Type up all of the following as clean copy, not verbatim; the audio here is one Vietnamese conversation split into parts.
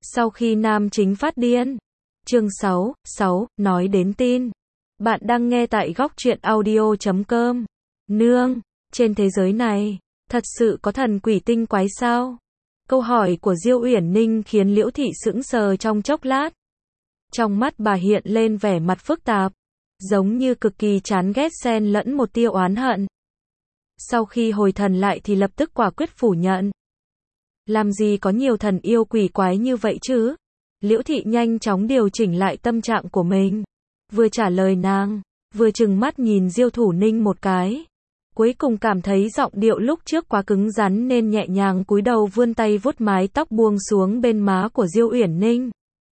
Sau khi nam chính phát điên. Chương 6, nói đến tin. Bạn đang nghe tại góc truyện audio.com. Nương, trên thế giới này, thật sự có thần quỷ tinh quái sao? Câu hỏi của Diêu Uyển Ninh khiến Liễu Thị sững sờ trong chốc lát. Trong mắt bà hiện lên vẻ mặt phức tạp, giống như cực kỳ chán ghét xen lẫn một tia oán hận. Sau khi hồi thần lại thì lập tức quả quyết phủ nhận. Làm gì có nhiều thần yêu quỷ quái như vậy chứ? Liễu Thị nhanh chóng điều chỉnh lại tâm trạng của mình. Vừa trả lời nàng, vừa trừng mắt nhìn Diêu Thủ Ninh một cái. Cuối cùng cảm thấy giọng điệu lúc trước quá cứng rắn nên nhẹ nhàng cúi đầu vươn tay vuốt mái tóc buông xuống bên má của Diêu Uyển Ninh.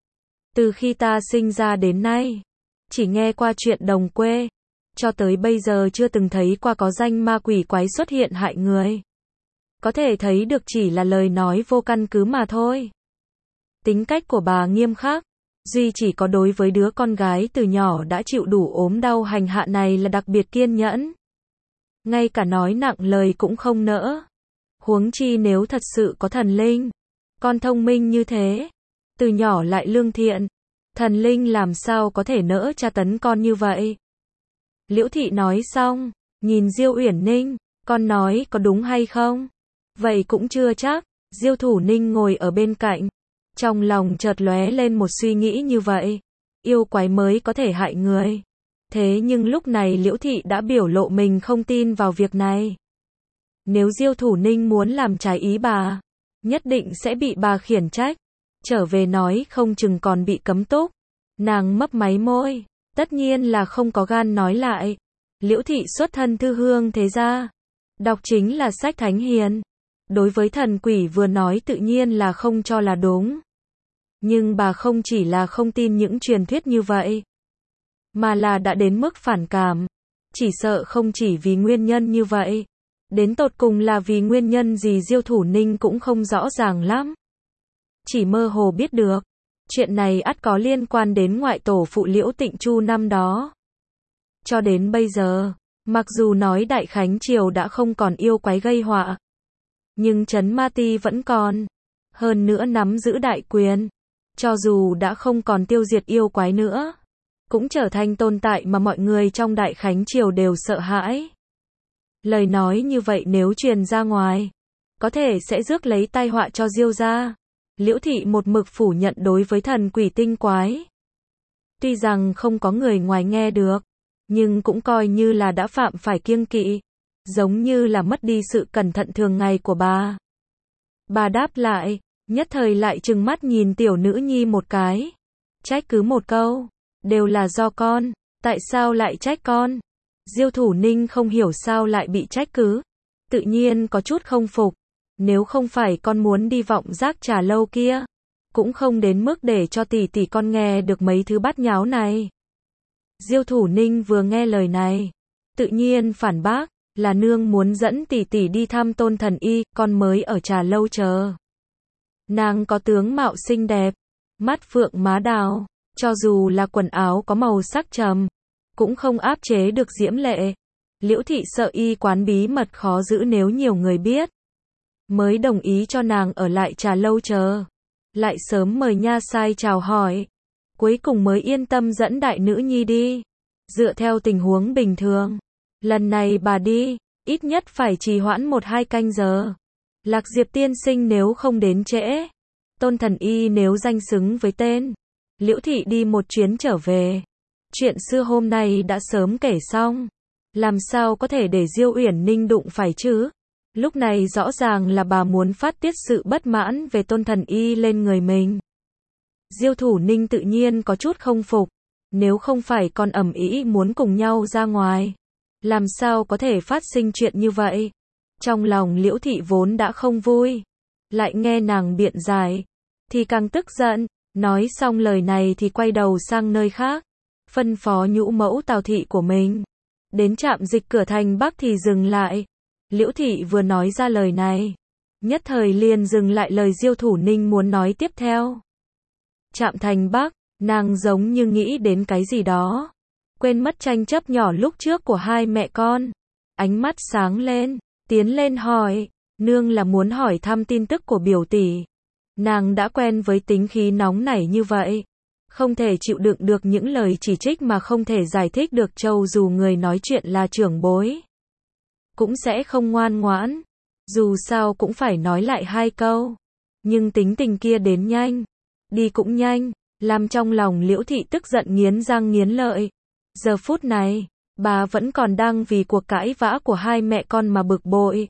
Từ khi ta sinh ra đến nay, chỉ nghe qua chuyện đồng quê, cho tới bây giờ chưa từng thấy qua có danh ma quỷ quái xuất hiện hại người. Có thể thấy được chỉ là lời nói vô căn cứ mà thôi. Tính cách của bà nghiêm khắc, duy chỉ có đối với đứa con gái từ nhỏ đã chịu đủ ốm đau hành hạ này là đặc biệt kiên nhẫn. Ngay cả nói nặng lời cũng không nỡ. Huống chi nếu thật sự có thần linh, con thông minh như thế, từ nhỏ lại lương thiện, thần linh làm sao có thể nỡ tra tấn con như vậy? Liễu Thị nói xong, nhìn Diêu Uyển Ninh, con nói có đúng hay không? Vậy cũng chưa chắc. Diêu Thủ Ninh ngồi ở bên cạnh, trong lòng chợt lóe lên một suy nghĩ như vậy. Yêu quái mới có thể hại người. Thế nhưng lúc này Liễu Thị đã biểu lộ mình không tin vào việc này. Nếu Diêu Thủ Ninh muốn làm trái ý bà, nhất định sẽ bị bà khiển trách. Trở về nói không chừng còn bị cấm túc. Nàng mấp máy môi, tất nhiên là không có gan nói lại. Liễu Thị xuất thân thư hương thế gia, đọc chính là sách thánh hiền. Đối với thần quỷ vừa nói tự nhiên là không cho là đúng. Nhưng bà không chỉ là không tin những truyền thuyết như vậy, mà là đã đến mức phản cảm. Chỉ sợ không chỉ vì nguyên nhân như vậy, đến tột cùng là vì nguyên nhân gì Diêu Thủ Ninh cũng không rõ ràng lắm. Chỉ mơ hồ biết được, chuyện này ắt có liên quan đến ngoại tổ phụ Liễu Tịnh Chu năm đó. Cho đến bây giờ, mặc dù nói Đại Khánh Triều đã không còn yêu quái gây họa, nhưng Trấn Ma Ti vẫn còn, hơn nữa nắm giữ đại quyền. Cho dù đã không còn tiêu diệt yêu quái nữa, cũng trở thành tồn tại mà mọi người trong Đại Khánh Triều đều sợ hãi. Lời nói như vậy nếu truyền ra ngoài, có thể sẽ rước lấy tai họa cho Diêu gia. Liễu Thị một mực phủ nhận đối với thần quỷ tinh quái. Tuy rằng không có người ngoài nghe được, nhưng cũng coi như là đã phạm phải kiêng kỵ, giống như là mất đi sự cẩn thận thường ngày của bà. Bà đáp lại, nhất thời lại trừng mắt nhìn tiểu nữ nhi một cái. Trách cứ một câu, đều là do con, tại sao lại trách con? Diêu Thủ Ninh không hiểu sao lại bị trách cứ, tự nhiên có chút không phục. Nếu không phải con muốn đi vọng giác trà lâu kia, cũng không đến mức để cho tỷ tỷ con nghe được mấy thứ bát nháo này. Diêu Thủ Ninh vừa nghe lời này, tự nhiên phản bác, là nương muốn dẫn tỷ tỷ đi thăm Tôn Thần Y, con mới ở trà lâu chờ. Nàng có tướng mạo xinh đẹp, mắt phượng má đào, cho dù là quần áo có màu sắc trầm, cũng không áp chế được diễm lệ. Liễu Thị sợ y quán bí mật khó giữ nếu nhiều người biết, mới đồng ý cho nàng ở lại trà lâu chờ, lại sớm mời nha sai chào hỏi, cuối cùng mới yên tâm dẫn đại nữ nhi đi. Dựa theo tình huống bình thường, lần này bà đi, ít nhất phải trì hoãn 1-2 canh giờ. Lạc Diệp tiên sinh nếu không đến trễ, Tôn Thần Y nếu danh xứng với tên, Liễu Thị đi một chuyến trở về. Chuyện xưa hôm nay đã sớm kể xong, làm sao có thể để Diêu Uyển Ninh đụng phải chứ? Lúc này rõ ràng là bà muốn phát tiết sự bất mãn về Tôn Thần Y lên người mình. Diêu Thủ Ninh tự nhiên có chút không phục, nếu không phải con ầm ĩ muốn cùng nhau ra ngoài, làm sao có thể phát sinh chuyện như vậy? Trong lòng Liễu Thị vốn đã không vui, lại nghe nàng biện giải, thì càng tức giận. Nói xong lời này thì quay đầu sang nơi khác, phân phó nhũ mẫu Tào Thị của mình đến trạm dịch cửa thành Bắc thì dừng lại. Liễu Thị vừa nói ra lời này, nhất thời liền dừng lại lời Diêu Thủ Ninh muốn nói tiếp theo. Trạm thành Bắc, nàng giống như nghĩ đến cái gì đó, quên mất tranh chấp nhỏ lúc trước của hai mẹ con. Ánh mắt sáng lên, tiến lên hỏi, nương là muốn hỏi thăm tin tức của biểu tỷ. Nàng đã quen với tính khí nóng nảy như vậy. Không thể chịu đựng được những lời chỉ trích mà không thể giải thích được, cho dù người nói chuyện là trưởng bối. Cũng sẽ không ngoan ngoãn. Dù sao cũng phải nói lại 2 câu. Nhưng tính tình kia đến nhanh. Đi cũng nhanh. Làm trong lòng Liễu Thị tức giận nghiến răng nghiến lợi. Giờ phút này, bà vẫn còn đang vì cuộc cãi vã của hai mẹ con mà bực bội.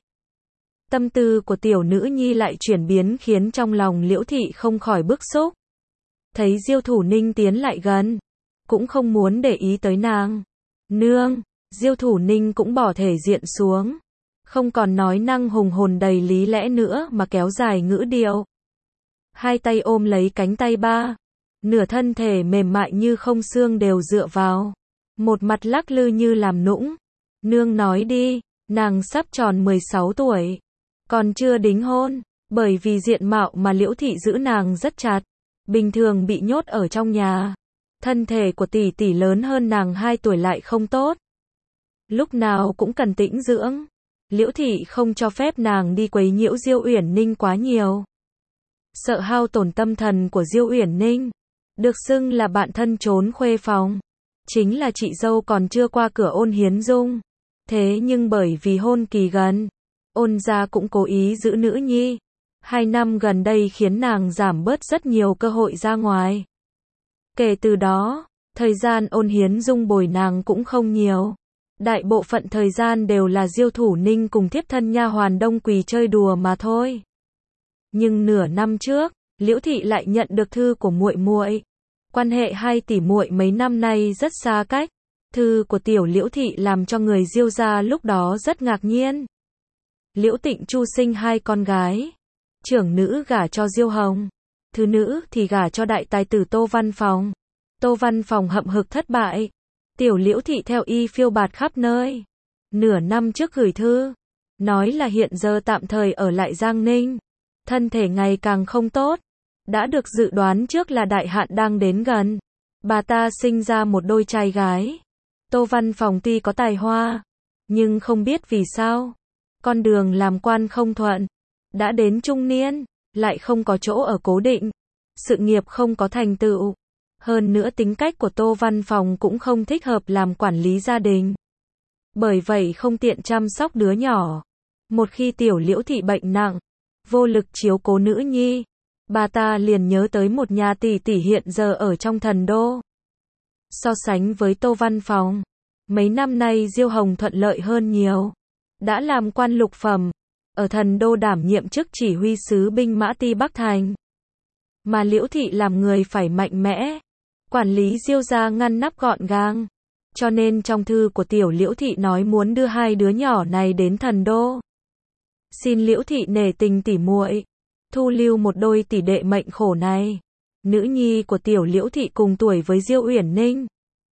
Tâm tư của tiểu nữ nhi lại chuyển biến khiến trong lòng Liễu Thị không khỏi bức xúc. Thấy Diêu Thủ Ninh tiến lại gần, cũng không muốn để ý tới nàng. Nương, Diêu Thủ Ninh cũng bỏ thể diện xuống. Không còn nói năng hùng hồn đầy lý lẽ nữa mà kéo dài ngữ điệu. Hai tay ôm lấy cánh tay ba. Nửa thân thể mềm mại như không xương đều dựa vào. Một mặt lắc lư như làm nũng. Nương nói đi, nàng sắp tròn 16 tuổi. Còn chưa đính hôn. Bởi vì diện mạo mà Liễu Thị giữ nàng rất chặt. Bình thường bị nhốt ở trong nhà. Thân thể của tỷ tỷ lớn hơn nàng 2 tuổi lại không tốt. Lúc nào cũng cần tĩnh dưỡng. Liễu Thị không cho phép nàng đi quấy nhiễu Diêu Uyển Ninh quá nhiều. Sợ hao tổn tâm thần của Diêu Uyển Ninh. Được xưng là bạn thân trốn khuê phòng. Chính là chị dâu còn chưa qua cửa Ôn Hiến Dung. Thế nhưng bởi vì hôn kỳ gần, Ôn gia cũng cố ý giữ nữ nhi. 2 năm gần đây khiến nàng giảm bớt rất nhiều cơ hội ra ngoài. Kể từ đó, thời gian Ôn Hiến Dung bồi nàng cũng không nhiều. Đại bộ phận thời gian đều là Diêu Thủ Ninh cùng thiếp thân nha hoàn Đông Quỳ chơi đùa mà thôi. Nhưng nửa năm trước, Liễu Thị lại nhận được thư của muội muội. Quan hệ hai tỷ muội mấy năm nay rất xa cách. Thư của tiểu Liễu Thị làm cho người Diêu gia lúc đó rất ngạc nhiên. Liễu Tịnh Chu sinh 2 con gái. Trưởng nữ gả cho Diêu Hồng. Thứ nữ thì gả cho đại tài tử Tô Văn Phòng. Tô Văn Phòng hậm hực thất bại. Tiểu Liễu Thị theo y phiêu bạt khắp nơi. Nửa năm trước gửi thư. Nói là hiện giờ tạm thời ở lại Giang Ninh. Thân thể ngày càng không tốt. Đã được dự đoán trước là đại hạn đang đến gần. Bà ta sinh ra một đôi trai gái. Tô Văn Phòng tuy có tài hoa, nhưng không biết vì sao. Con đường làm quan không thuận. Đã đến trung niên, lại không có chỗ ở cố định. Sự nghiệp không có thành tựu. Hơn nữa tính cách của Tô Văn Phòng cũng không thích hợp làm quản lý gia đình. Bởi vậy không tiện chăm sóc đứa nhỏ. Một khi tiểu Liễu Thị bệnh nặng, vô lực chiếu cố nữ nhi, bà ta liền nhớ tới một nhà tỷ tỷ hiện giờ ở trong thần đô. So sánh với Tô Văn Phòng, mấy năm nay Diêu Hồng thuận lợi hơn nhiều. Đã làm quan lục phẩm, ở thần đô đảm nhiệm chức chỉ huy sứ binh mã Ti Bắc Thành. Mà Liễu Thị làm người phải mạnh mẽ, quản lý Diêu gia ngăn nắp gọn gàng. Cho nên trong thư của tiểu Liễu Thị nói muốn đưa 2 đứa nhỏ này đến thần đô. Xin Liễu Thị nể tình tỷ muội, thu lưu một đôi tỷ đệ mệnh khổ này. Nữ nhi của tiểu Liễu Thị cùng tuổi với Diêu Uyển Ninh.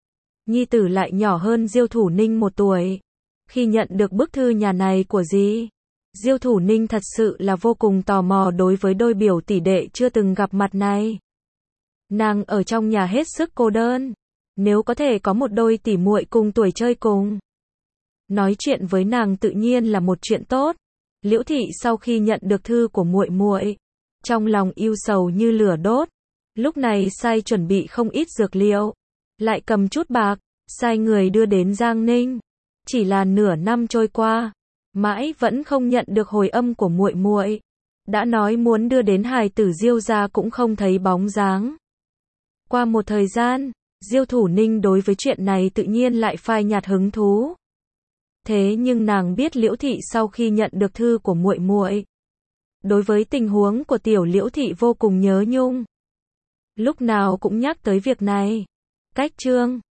Nhi tử lại nhỏ hơn Diêu Thủ Ninh 1 tuổi. Khi nhận được bức thư nhà này của Diêu Thủ Ninh thật sự là vô cùng tò mò đối với đôi biểu tỷ đệ chưa từng gặp mặt này. Nàng ở trong nhà hết sức cô đơn. Nếu có thể có một đôi tỷ muội cùng tuổi chơi cùng, nói chuyện với nàng tự nhiên là một chuyện tốt. Liễu Thị sau khi nhận được thư của muội muội, trong lòng ưu sầu như lửa đốt. Lúc này sai chuẩn bị không ít dược liệu, lại cầm chút bạc, sai người đưa đến Giang Ninh. Chỉ là nửa năm trôi qua, mãi vẫn không nhận được hồi âm của muội muội. Đã nói muốn đưa đến hài tử Diêu gia cũng không thấy bóng dáng. Qua một thời gian, Diêu Thủ Ninh đối với chuyện này tự nhiên lại phai nhạt hứng thú. Thế nhưng nàng biết Liễu Thị sau khi nhận được thư của muội muội, đối với tình huống của tiểu Liễu Thị vô cùng nhớ nhung. Lúc nào cũng nhắc tới việc này. Cách chương